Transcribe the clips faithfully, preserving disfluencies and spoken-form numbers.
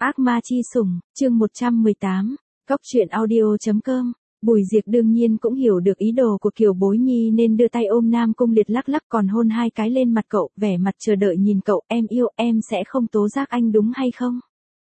Ác ma chi sủng, chương một trăm mười tám, Cóc truyện audio chấm com. Bùi Diệp đương nhiên cũng hiểu được ý đồ của Kiều Bối Nhi nên đưa tay ôm Nam Cung Liệt lắc lắc còn hôn hai cái lên mặt cậu, vẻ mặt chờ đợi nhìn cậu, em yêu, em sẽ không tố giác anh đúng hay không?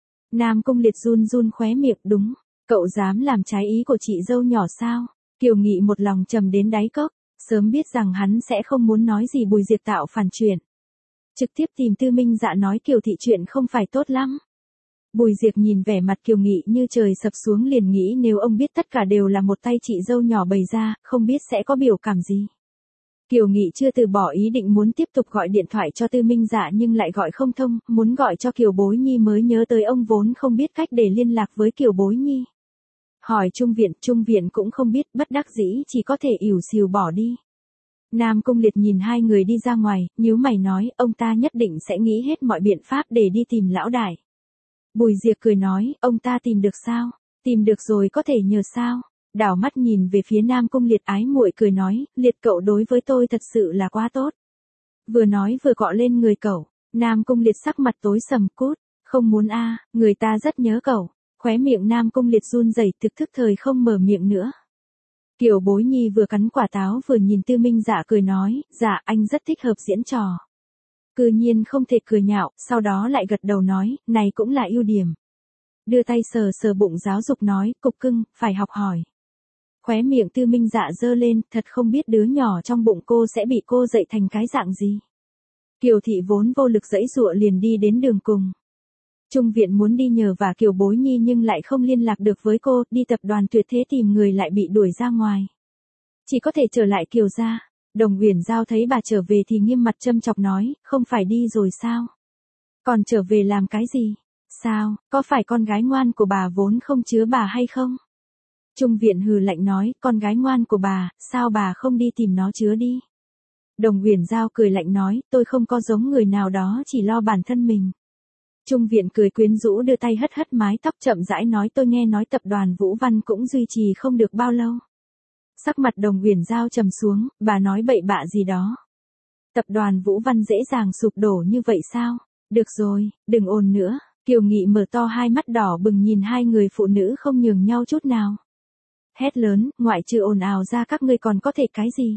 Nam Cung Liệt run run khóe miệng, đúng, cậu dám làm trái ý của chị dâu nhỏ sao? Kiều Nghị một lòng trầm đến đáy cốc, sớm biết rằng hắn sẽ không muốn nói gì Bùi Diệp tạo phản chuyện. Trực tiếp tìm Tư Minh Dạ nói Kiều thị chuyện không phải tốt lắm. Bùi Diệp nhìn vẻ mặt Kiều Nghị như trời sập xuống liền nghĩ nếu ông biết tất cả đều là một tay chị dâu nhỏ bày ra, không biết sẽ có biểu cảm gì. Kiều Nghị chưa từ bỏ ý định muốn tiếp tục gọi điện thoại cho Tư Minh Dạ nhưng lại gọi không thông, muốn gọi cho Kiều Bối Nhi mới nhớ tới ông vốn không biết cách để liên lạc với Kiều Bối Nhi. Hỏi Trung Viện, Trung Viện cũng không biết, bất đắc dĩ chỉ có thể ỉu xìu bỏ đi. Nam Cung Liệt nhìn hai người đi ra ngoài, nhíu mày nói, ông ta nhất định sẽ nghĩ hết mọi biện pháp để đi tìm lão đại. Bùi Diệp cười nói, ông ta tìm được sao? Tìm được rồi có thể nhờ sao? Đảo mắt nhìn về phía Nam Cung Liệt ái muội cười nói, Liệt cậu đối với tôi thật sự là quá tốt. Vừa nói vừa cọ lên người cậu, Nam Cung Liệt sắc mặt tối sầm cút, không muốn a, à, người ta rất nhớ cậu. Khóe miệng Nam Cung Liệt run rẩy thực thức thời không mở miệng nữa. Kiều Bối Nhi vừa cắn quả táo vừa nhìn Tư Minh Dạ cười nói, dạ anh rất thích hợp diễn trò. Cư nhiên không thể cười nhạo, sau đó lại gật đầu nói, này cũng là ưu điểm. Đưa tay sờ sờ bụng giáo dục nói, cục cưng, phải học hỏi. Khóe miệng Tư Minh Dạ giơ lên, thật không biết đứa nhỏ trong bụng cô sẽ bị cô dạy thành cái dạng gì. Kiều thị vốn vô lực giãy giụa liền đi đến đường cùng. Trung Viện muốn đi nhờ vả Kiều Bối Nhi nhưng lại không liên lạc được với cô, đi tập đoàn Tuyệt Thế tìm người lại bị đuổi ra ngoài. Chỉ có thể trở lại Kiều gia. Đồng Uyển Giao thấy bà trở về thì nghiêm mặt châm chọc nói, không phải đi rồi sao? Còn trở về làm cái gì? Sao, có phải con gái ngoan của bà vốn không chứa bà hay không? Trung Viện hừ lạnh nói, con gái ngoan của bà, sao bà không đi tìm nó chứa đi? Đồng Uyển Giao cười lạnh nói, tôi không có giống người nào đó chỉ lo bản thân mình. Trung Viện cười quyến rũ đưa tay hất hất mái tóc chậm rãi nói tôi nghe nói tập đoàn Vũ Văn cũng duy trì không được bao lâu. Sắc mặt Đồng Uyển Giao trầm xuống, bà nói bậy bạ gì đó. Tập đoàn Vũ Văn dễ dàng sụp đổ như vậy sao? Được rồi, đừng ồn nữa. Kiều Nghị mở to hai mắt đỏ bừng nhìn hai người phụ nữ không nhường nhau chút nào. Hét lớn, ngoại trừ ồn ào ra các ngươi còn có thể cái gì?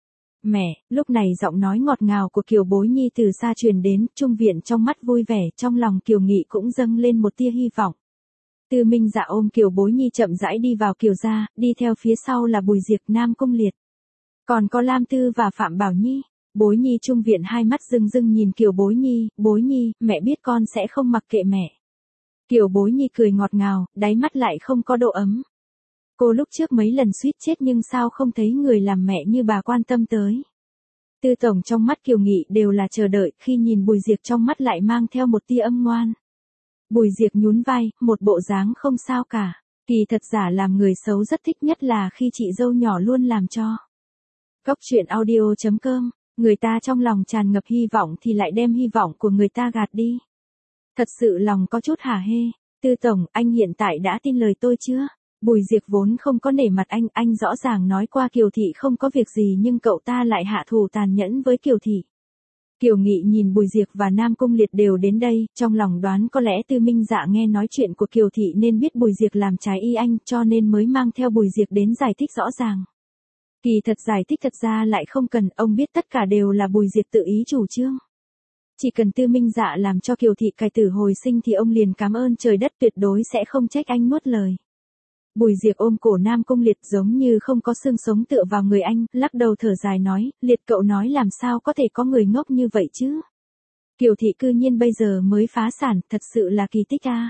Mẹ, lúc này giọng nói ngọt ngào của Kiều Bối Nhi từ xa truyền đến, Trung Viện trong mắt vui vẻ, trong lòng Kiều Nghị cũng dâng lên một tia hy vọng. Tư Minh Dạ ôm Kiều Bối Nhi chậm rãi đi vào Kiều gia, đi theo phía sau là Bùi Diệp, Nam Cung Liệt. Còn có Lam Tư và Phạm Bảo Nhi. Bối Nhi Trung Viện hai mắt rưng rưng nhìn Kiều Bối Nhi, Bối Nhi, mẹ biết con sẽ không mặc kệ mẹ. Kiều Bối Nhi cười ngọt ngào, đáy mắt lại không có độ ấm. Cô lúc trước mấy lần suýt chết nhưng sao không thấy người làm mẹ như bà quan tâm tới. Tư tổng trong mắt Kiều Nghị đều là chờ đợi, khi nhìn Bùi Diệp trong mắt lại mang theo một tia âm ngoan. Bùi Diệp nhún vai, một bộ dáng không sao cả. Kỳ thật giả làm người xấu rất thích nhất là khi chị dâu nhỏ luôn làm cho. Cóc truyện audio chấm com, người ta trong lòng tràn ngập hy vọng thì lại đem hy vọng của người ta gạt đi. Thật sự lòng có chút hả hê. Tư tổng, anh hiện tại đã tin lời tôi chưa? Bùi Diệp vốn không có nể mặt anh, anh rõ ràng nói qua Kiều thị không có việc gì nhưng cậu ta lại hạ thủ tàn nhẫn với Kiều thị. Kiều Nghị nhìn Bùi Diệp và Nam Cung Liệt đều đến đây, trong lòng đoán có lẽ Tư Minh Dạ nghe nói chuyện của Kiều thị nên biết Bùi Diệp làm trái ý anh cho nên mới mang theo Bùi Diệp đến giải thích rõ ràng. Kỳ thật giải thích thật ra lại không cần, ông biết tất cả đều là Bùi Diệp tự ý chủ trương. Chỉ cần Tư Minh Dạ làm cho Kiều thị cải tử hồi sinh thì ông liền cảm ơn trời đất tuyệt đối sẽ không trách anh nuốt lời. Bùi Diệp ôm cổ Nam Cung Liệt giống như không có xương sống tựa vào người anh, lắc đầu thở dài nói, Liệt cậu nói làm sao có thể có người ngốc như vậy chứ? Kiều thị cư nhiên bây giờ mới phá sản, thật sự là kỳ tích a.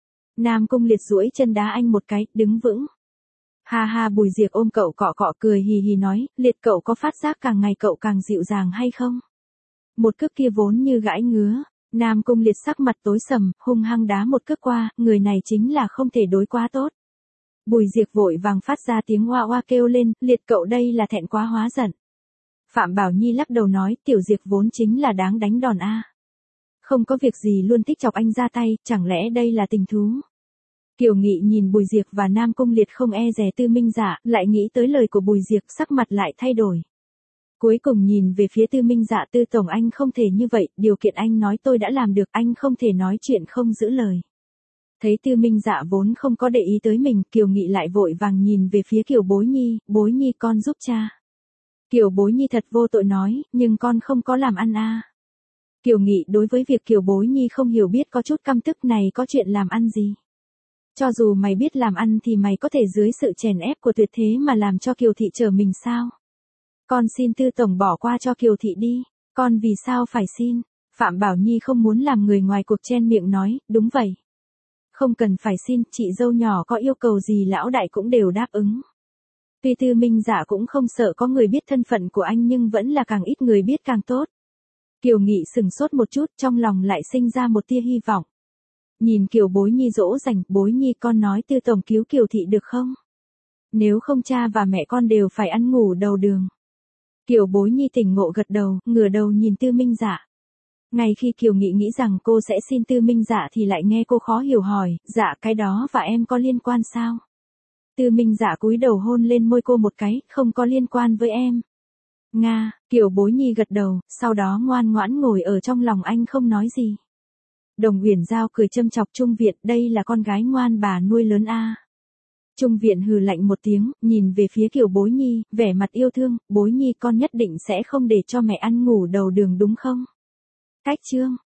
Nam Cung Liệt duỗi chân đá anh một cái, đứng vững. Ha ha Bùi Diệp ôm cậu cọ cọ cười hì hì nói, Liệt cậu có phát giác càng ngày cậu càng dịu dàng hay không? Một cước kia vốn như gãi ngứa, Nam Cung Liệt sắc mặt tối sầm, hung hăng đá một cước qua, người này chính là không thể đối quá tốt. Bùi Diệp vội vàng phát ra tiếng oa oa kêu lên, Liệt cậu đây là thẹn quá hóa giận. Phạm Bảo Nhi lắc đầu nói, Tiểu Diệp vốn chính là đáng đánh đòn a. Không có việc gì luôn thích chọc anh ra tay, chẳng lẽ đây là tình thú? Kiều Nghị nhìn Bùi Diệp và Nam Cung Liệt không e dè Tư Minh Dạ, lại nghĩ tới lời của Bùi Diệp, sắc mặt lại thay đổi. Cuối cùng nhìn về phía Tư Minh Dạ, Tư tổng anh không thể như vậy, điều kiện anh nói tôi đã làm được, anh không thể nói chuyện không giữ lời. Thấy Tư Minh Dạ vốn không có để ý tới mình, Kiều Nghị lại vội vàng nhìn về phía Kiều Bối Nhi, Bối Nhi con giúp cha. Kiều Bối Nhi thật vô tội nói, nhưng con không có làm ăn a. Kiều Nghị đối với việc Kiều Bối Nhi không hiểu biết có chút căm tức, này có chuyện làm ăn gì. Cho dù mày biết làm ăn thì mày có thể dưới sự chèn ép của Tuyệt Thế mà làm cho Kiều Thị trở mình sao? Con xin Tư tổng bỏ qua cho Kiều Thị đi, con vì sao phải xin? Phạm Bảo Nhi không muốn làm người ngoài cuộc chen miệng nói, đúng vậy. Không cần phải xin, chị dâu nhỏ có yêu cầu gì lão đại cũng đều đáp ứng. Tuy Tư Minh Dạ cũng không sợ có người biết thân phận của anh nhưng vẫn là càng ít người biết càng tốt. Kiều Nghị sừng sốt một chút, trong lòng lại sinh ra một tia hy vọng. Nhìn Kiều Bối Nhi dỗ dành, Bối Nhi con nói Tư tổng cứu Kiều Thị được không? Nếu không cha và mẹ con đều phải ăn ngủ đầu đường. Kiều Bối Nhi tỉnh ngộ gật đầu, ngửa đầu nhìn Tư Minh Dạ. Ngay khi Kiều Nghị nghĩ rằng cô sẽ xin Tư Minh Dạ thì lại nghe cô khó hiểu hỏi, dạ cái đó và em có liên quan sao? Tư Minh Dạ cúi đầu hôn lên môi cô một cái, không có liên quan với em. Nga, Kiều Bối Nhi gật đầu, sau đó ngoan ngoãn ngồi ở trong lòng anh không nói gì. Đồng Uyển Giao cười châm chọc Trung Viện, đây là con gái ngoan bà nuôi lớn a. Trung Viện hừ lạnh một tiếng, nhìn về phía Kiều Bối Nhi, vẻ mặt yêu thương, Bối Nhi con nhất định sẽ không để cho mẹ ăn ngủ đầu đường đúng không? Cách chương